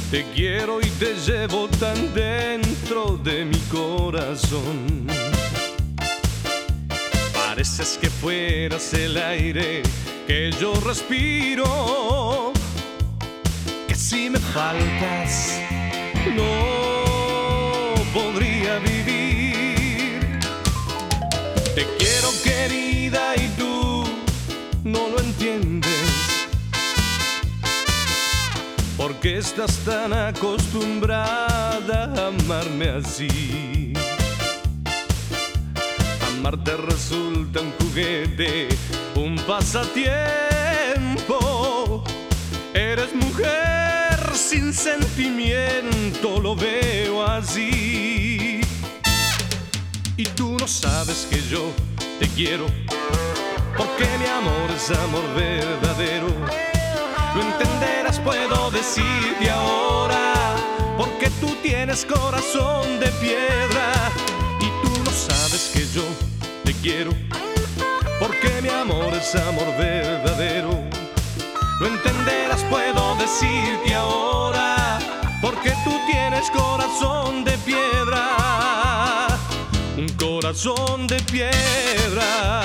Te quiero y te llevo tan dentro de mi corazón. Pareces que fueras el aire que yo respiro, que si me faltas no podría vivir. Te quiero, querida, y tú no lo entiendes, porque estás tan acostumbrada a amarme así. Amarte resulta un juguete, un pasatiempo. Eres mujer sin sentimiento, lo veo así. Y tú no sabes que yo te quiero, porque mi amor es amor verdadero. Lo entenderás, puedo decirte ahora, porque tú tienes corazón de piedra. Y tú no sabes que yo te quiero, porque mi amor es amor verdadero. Lo entenderás, puedo decirte ahora, porque tú tienes corazón de piedra. Un corazón de piedra.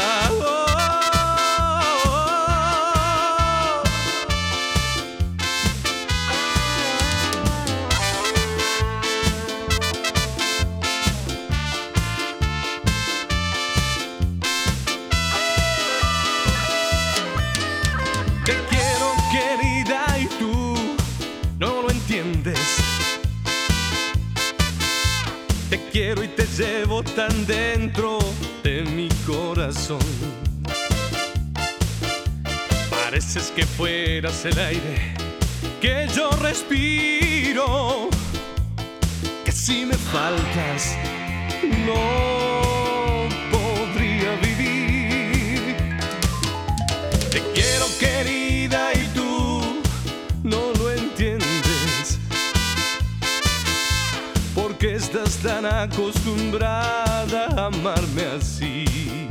Te quiero, querida, y tú no lo entiendes. Te quiero y te llevo tan dentro de mi corazón. Pareces que fueras el aire que yo respiro, que si me faltas no podría vivir. Te quiero, querida, y tú no lo entiendes, porque estás tan acostumbrada a amarme así.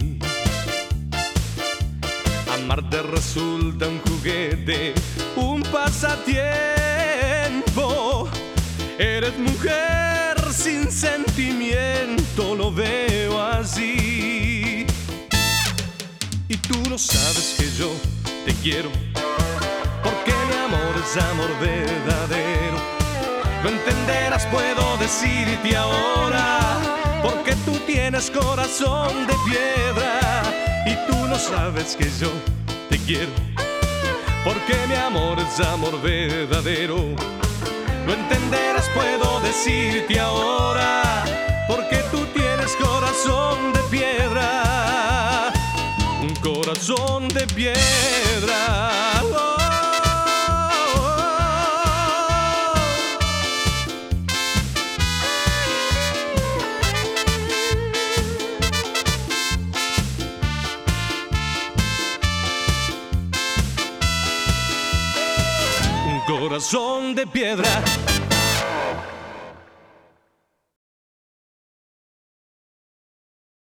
Amarte resulta un juguete, un pasatiempo. Eres mujer sin sentimiento, lo veo así. Y tú no sabes que yo te quiero, porque mi amor es amor verdadero. Lo entenderás, puedo decirte ahora, porque tú tienes corazón de piedra. Y tú no sabes que yo te quiero, porque mi amor es amor verdadero. Lo entenderás, puedo decirte ahora, porque tú tienes corazón de piedra. Un corazón de piedra. Un corazón de piedra.